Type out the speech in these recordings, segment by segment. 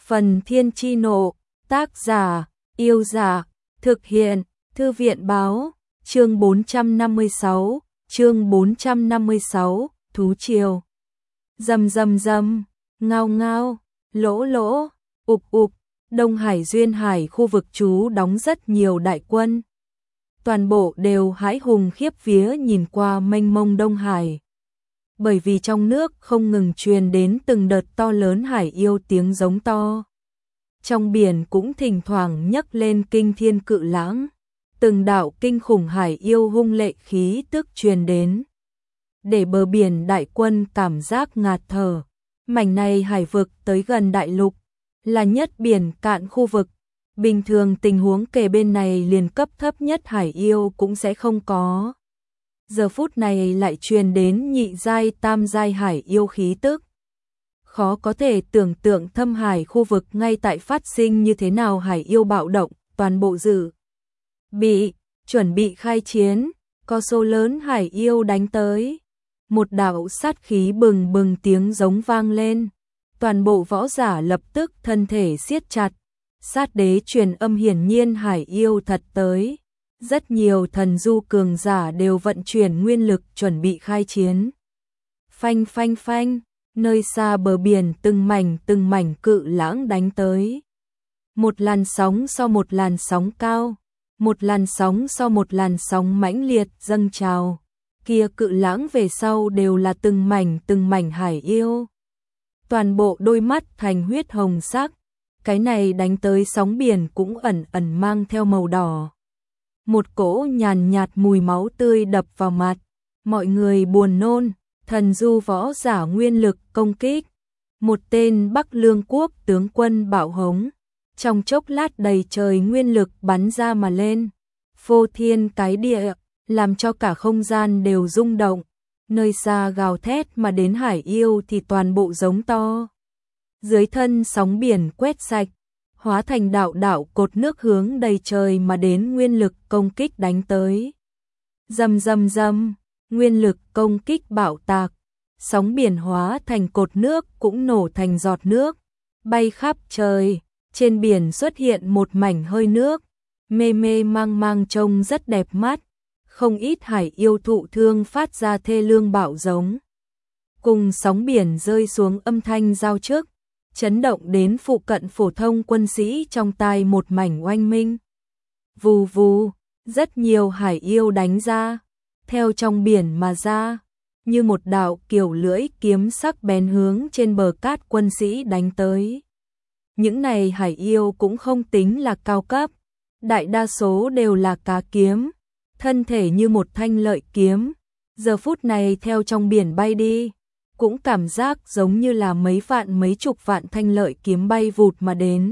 Phần Thiên Chi Nộ, tác giả, Yêu Dạ, thực hiện, Thư viện Báo, chương 456, Thú Triều. Rầm rầm rầm, ngao ngao, lỗ lỗ, ục ục, Đông Hải Duyên Hải khu vực trú đóng rất nhiều đại quân. Toàn bộ đều hãi hùng khiếp vía nhìn qua mênh mông Đông Hải. Bởi vì trong nước không ngừng truyền đến từng đợt to lớn hải yêu tiếng giống to. Trong biển cũng thỉnh thoảng nhấc lên kinh thiên cự lãng, từng đạo kinh khủng hải yêu hung lệ khí tức truyền đến. Để bờ biển đại quân cảm giác ngạt thở, mảnh này hải vực tới gần đại lục, là nhất biển cạn khu vực. Bình thường tình huống kề bên này liền cấp thấp nhất hải yêu cũng sẽ không có. Giờ phút này lại truyền đến nhị giai tam giai hải yêu khí tức. Khó có thể tưởng tượng thâm hải khu vực ngay tại phát sinh như thế nào hải yêu bạo động, toàn bộ dự bị, chuẩn bị khai chiến, có số lớn hải yêu đánh tới. Một đạo sát khí bừng bừng tiếng giống vang lên, toàn bộ võ giả lập tức thân thể siết chặt. Sát đế truyền âm hiển nhiên hải yêu thật tới. Rất nhiều thần du cường giả đều vận chuyển nguyên lực chuẩn bị khai chiến. Phanh phanh phanh, nơi xa bờ biển từng mảnh cự lãng đánh tới. Một làn sóng sau một làn sóng cao, một làn sóng sau một làn sóng mãnh liệt dâng trào. Kia cự lãng về sau đều là từng mảnh hải yêu. Toàn bộ đôi mắt thành huyết hồng sắc, cái này đánh tới sóng biển cũng ẩn ẩn mang theo màu đỏ. Một cỗ nhàn nhạt mùi máu tươi đập vào mặt, mọi người buồn nôn, thần du võ giả nguyên lực công kích. Một tên Bắc Lương quốc tướng quân bạo hống, trong chốc lát đầy trời nguyên lực bắn ra mà lên, phô thiên cái địa, làm cho cả không gian đều rung động. Nơi xa gào thét mà đến hải yêu thì toàn bộ giống to. Dưới thân sóng biển quét sạch, hóa thành đạo đạo cột nước hướng đầy trời mà đến nguyên lực công kích đánh tới. Rầm rầm rầm, nguyên lực công kích bạo tạc, sóng biển hóa thành cột nước cũng nổ thành giọt nước, bay khắp trời. Trên biển xuất hiện một mảnh hơi nước, mê mê mang mang trông rất đẹp mắt. Không ít hải yêu thụ thương phát ra thê lương bạo giống. Cùng sóng biển rơi xuống âm thanh giao trước, chấn động đến phụ cận phổ thông quân sĩ trong tai một mảnh oanh minh. Vù vù, rất nhiều hải yêu đánh ra, theo trong biển mà ra, như một đạo kiểu lưỡi kiếm sắc bén hướng trên bờ cát quân sĩ đánh tới. Những này hải yêu cũng không tính là cao cấp, đại đa số đều là cá kiếm, thân thể như một thanh lợi kiếm, giờ phút này theo trong biển bay đi. Cũng cảm giác giống như là mấy vạn mấy chục vạn thanh lợi kiếm bay vụt mà đến.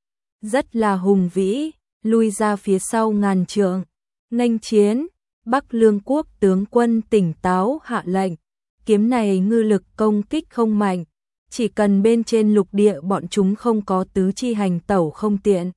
Rất là hùng vĩ, lui ra phía sau ngàn trượng, nghênh chiến. Bắc Lương quốc tướng quân tỉnh táo hạ lệnh, kiếm này ngư lực công kích không mạnh, chỉ cần bên trên lục địa bọn chúng không có tứ chi hành tẩu không tiện.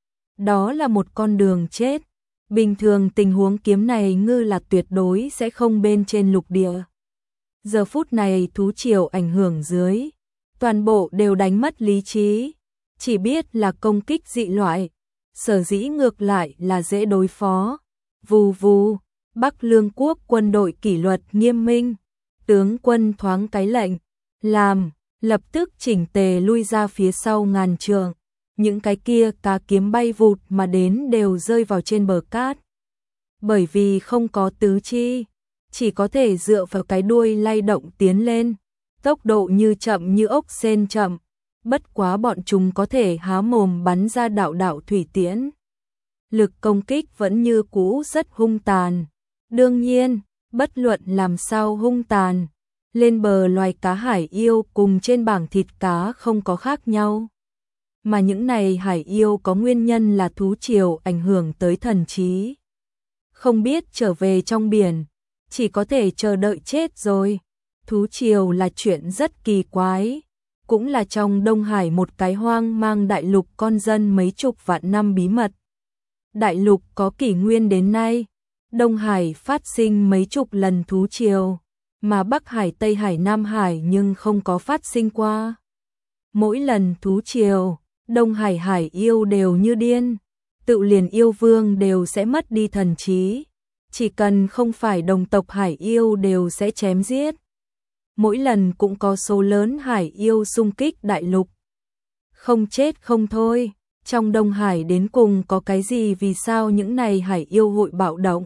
Đó là một con đường chết, bình thường tình huống kiếm này ngư là tuyệt đối sẽ không bên trên lục địa. Giờ phút này thú triều ảnh hưởng dưới, toàn bộ đều đánh mất lý trí, chỉ biết là công kích dị loại, sở dĩ ngược lại là dễ đối phó. Vù vù, Bắc Lương quốc quân đội kỷ luật nghiêm minh, tướng quân thoáng cái lệnh, làm, lập tức chỉnh tề lui ra phía sau ngàn trượng, những cái kia cá kiếm bay vụt mà đến đều rơi vào trên bờ cát. Bởi vì không có tứ chi, chỉ có thể dựa vào cái đuôi lay động tiến lên, tốc độ như chậm như ốc sên chậm, bất quá bọn chúng có thể há mồm bắn ra đạo đạo thủy tiễn. Lực công kích vẫn như cũ rất hung tàn. Đương nhiên, bất luận làm sao hung tàn, lên bờ loài cá hải yêu cùng trên bảng thịt cá không có khác nhau. Mà những này hải yêu có nguyên nhân là thú triều ảnh hưởng tới thần trí. Không biết trở về trong biển, chỉ có thể chờ đợi chết rồi. Thú triều là chuyện rất kỳ quái, cũng là trong Đông Hải một cái hoang mang đại lục con dân mấy chục vạn năm bí mật. Đại lục có kỷ nguyên đến nay, Đông Hải phát sinh mấy chục lần thú triều, mà Bắc Hải, Tây Hải, Nam Hải nhưng không có phát sinh qua. Mỗi lần thú triều Đông Hải hải yêu đều như điên, tự liền yêu vương đều sẽ mất đi thần trí, chỉ cần không phải đồng tộc hải yêu đều sẽ chém giết. Mỗi lần cũng có số lớn hải yêu xung kích đại lục. Không chết không thôi, trong Đông Hải đến cùng có cái gì, vì sao những này hải yêu hội bạo động?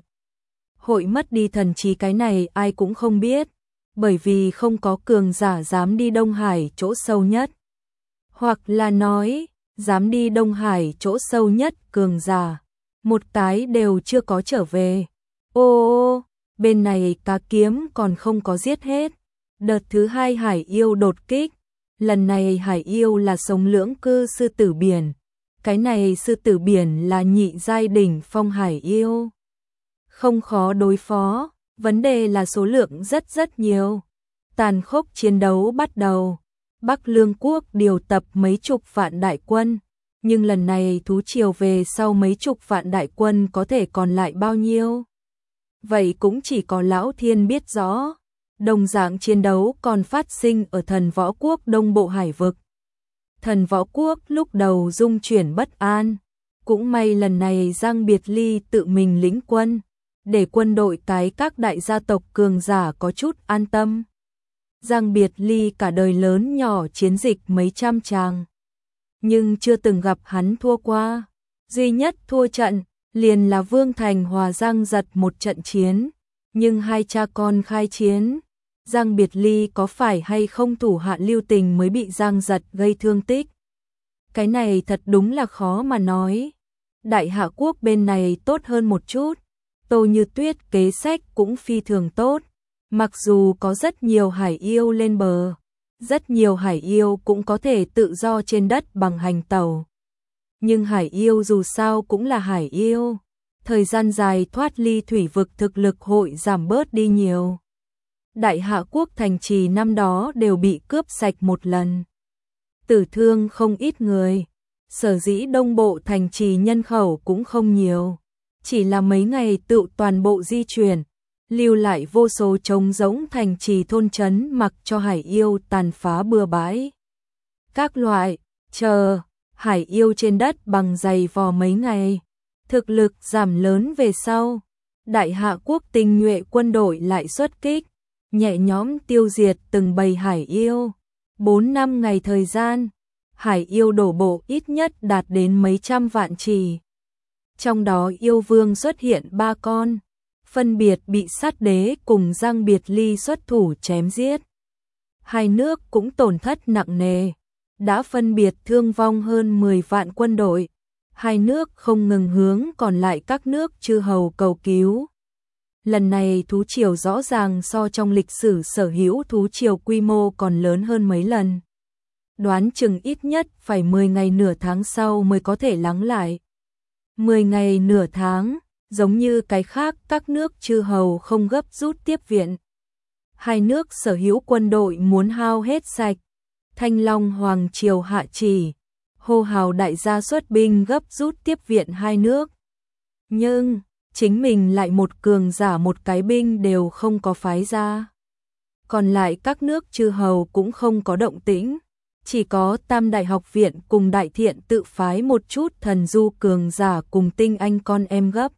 Hội mất đi thần trí, cái này ai cũng không biết, bởi vì không có cường giả dám đi Đông Hải chỗ sâu nhất. Hoặc là nói, dám đi Đông Hải chỗ sâu nhất cường giả, một cái đều chưa có trở về. Ô, bên này cá kiếm còn không có giết hết. Đợt thứ hai hải yêu đột kích, lần này hải yêu là sống lưỡng cư sư tử biển. Cái này sư tử biển là nhị giai đỉnh phong hải yêu. Không khó đối phó, vấn đề là số lượng rất nhiều. Tàn khốc chiến đấu bắt đầu. Bắc Lương quốc điều tập mấy chục vạn đại quân, nhưng lần này thú triều về sau mấy chục vạn đại quân có thể còn lại bao nhiêu? Vậy cũng chỉ có Lão Thiên biết rõ. Đồng dạng chiến đấu còn phát sinh ở Thần Võ Quốc Đông Bộ Hải vực. Thần Võ Quốc lúc đầu dung chuyển bất an, cũng may lần này Giang Biệt Ly tự mình lĩnh quân, để quân đội các đại gia tộc cường giả có chút an tâm. Giang Biệt Ly cả đời lớn nhỏ chiến dịch mấy trăm tràng, nhưng chưa từng gặp hắn thua qua. Duy nhất thua trận liền là Vương Thành hòa Giang Giật một trận chiến, nhưng hai cha con khai chiến. Giang Biệt Ly có phải hay không thủ hạ lưu tình mới bị Giang Giật gây thương tích? Cái này thật đúng là khó mà nói. Đại Hạ quốc bên này tốt hơn một chút, Tô Như Tuyết kế sách cũng phi thường tốt. Mặc dù có rất nhiều hải yêu lên bờ, rất nhiều hải yêu cũng có thể tự do trên đất bằng hành tàu. Nhưng hải yêu dù sao cũng là hải yêu, thời gian dài thoát ly thủy vực thực lực hội giảm bớt đi nhiều. Đại Hạ quốc thành trì năm đó đều bị cướp sạch một lần, tử thương không ít người. Sở dĩ đông bộ thành trì nhân khẩu cũng không nhiều, chỉ là mấy ngày tự toàn bộ di chuyển, lưu lại vô số trống rỗng thành trì thôn trấn mặc cho hải yêu tàn phá bừa bãi. Các loại, hải yêu trên đất bằng dày vò mấy ngày, thực lực giảm lớn về sau, Đại Hạ quốc tinh nhuệ quân đội lại xuất kích, nhẹ nhõm tiêu diệt từng bầy hải yêu. 4-5 ngày thời gian, hải yêu đổ bộ ít nhất đạt đến mấy trăm vạn chỉ. Trong đó yêu vương xuất hiện 3 con, phân biệt bị sát đế cùng Giang Biệt Ly xuất thủ chém giết. Hai nước cũng tổn thất nặng nề, đã phân biệt thương vong hơn 10 vạn quân đội. Hai nước không ngừng hướng còn lại các nước chư hầu cầu cứu. Lần này thú triều rõ ràng so trong lịch sử sở hữu thú triều quy mô còn lớn hơn mấy lần. Đoán chừng ít nhất phải 10 ngày nửa tháng sau mới có thể lắng lại. 10 ngày nửa tháng, giống như cái khác các nước chư hầu không gấp rút tiếp viện. Hai nước sở hữu quân đội muốn hao hết sạch. Thanh Long Hoàng triều hạ chỉ, hô hào đại gia xuất binh gấp rút tiếp viện hai nước. Nhưng chính mình lại một cường giả một cái binh đều không có phái ra. Còn lại các nước chư hầu cũng không có động tĩnh, chỉ có Tam Đại học viện cùng Đại Thiện tự phái một chút thần du cường giả cùng tinh anh con em gấp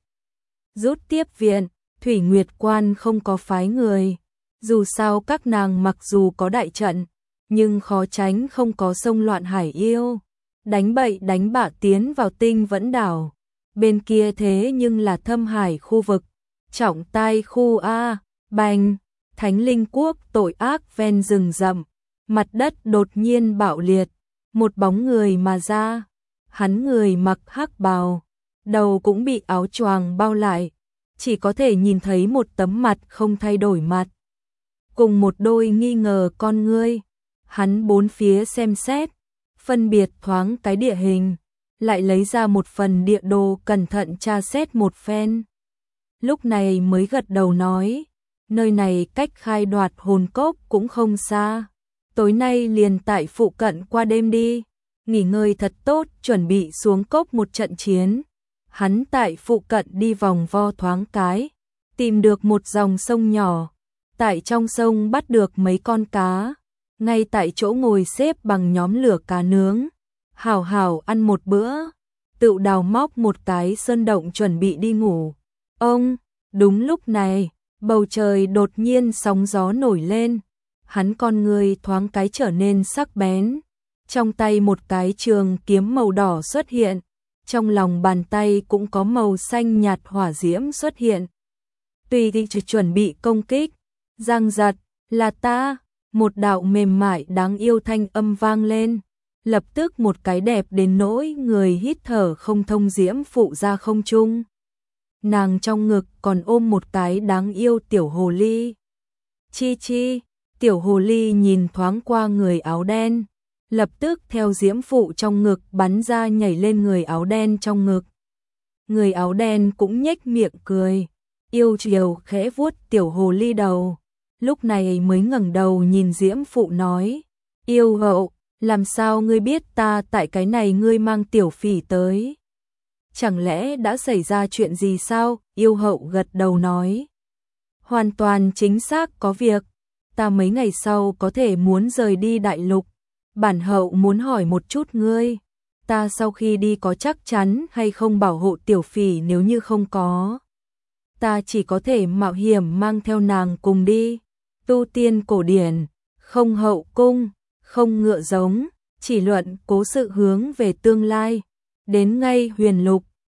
rút tiếp viện. Thủy Nguyệt Quan không có phái người, dù sao các nàng mặc dù có đại trận, nhưng khó tránh không có xông loạn hải yêu, đánh bậy đánh bạ tiến vào Tinh Vẫn đảo. Bên kia thế nhưng là Thâm Hải khu vực, trọng tai khu A, bành, Thánh Linh quốc tội ác ven rừng rậm, mặt đất đột nhiên bạo liệt, một bóng người mà ra, hắn người mặc hắc bào, đầu cũng bị áo choàng bao lại, chỉ có thể nhìn thấy một tấm mặt không thay đổi mặt, cùng một đôi nghi ngờ con ngươi. Hắn bốn phía xem xét, phân biệt thoáng cái địa hình, lại lấy ra một phần địa đồ cẩn thận tra xét một phen. Lúc này mới gật đầu nói, nơi này cách khai đoạt hồn cốc cũng không xa. Tối nay liền tại phụ cận qua đêm đi, nghỉ ngơi thật tốt, chuẩn bị xuống cốc một trận chiến. Hắn tại phụ cận đi vòng vo thoáng cái, tìm được một dòng sông nhỏ, tại trong sông bắt được mấy con cá, ngay tại chỗ ngồi xếp bằng nhóm lửa cá nướng. hảo hảo ăn một bữa, tự đào móc một cái sơn động chuẩn bị đi ngủ. Ông, đúng lúc này, bầu trời đột nhiên sóng gió nổi lên, hắn con người thoáng cái trở nên sắc bén, trong tay một cái trường kiếm màu đỏ xuất hiện, trong lòng bàn tay cũng có màu xanh nhạt hỏa diễm xuất hiện. Tùy thì chuẩn bị công kích, giang giật, là ta, một đạo mềm mại đáng yêu thanh âm vang lên, lập tức một cái đẹp đến nỗi người hít thở không thông diễm phụ ra không trung. Nàng trong ngực còn ôm một cái đáng yêu tiểu hồ ly. Chi chi, tiểu hồ ly nhìn thoáng qua người áo đen, lập tức theo diễm phụ trong ngực bắn ra nhảy lên người áo đen trong ngực. Người áo đen cũng nhếch miệng cười, yêu chiều khẽ vuốt tiểu hồ ly đầu, lúc này mới ngẩng đầu nhìn diễm phụ nói, yêu hậu, làm sao ngươi biết ta tại cái này ngươi mang tiểu phỉ tới? Chẳng lẽ đã xảy ra chuyện gì sao? Yêu hậu gật đầu nói, hoàn toàn chính xác có việc, ta mấy ngày sau có thể muốn rời đi đại lục, bản hậu muốn hỏi một chút ngươi, ta sau khi đi có chắc chắn hay không bảo hộ tiểu phỉ, nếu như không có, ta chỉ có thể mạo hiểm mang theo nàng cùng đi. Tu tiên cổ điển, không hậu cung, không ngựa giống, chỉ luận cố sự hướng về tương lai, đến ngay huyền lục,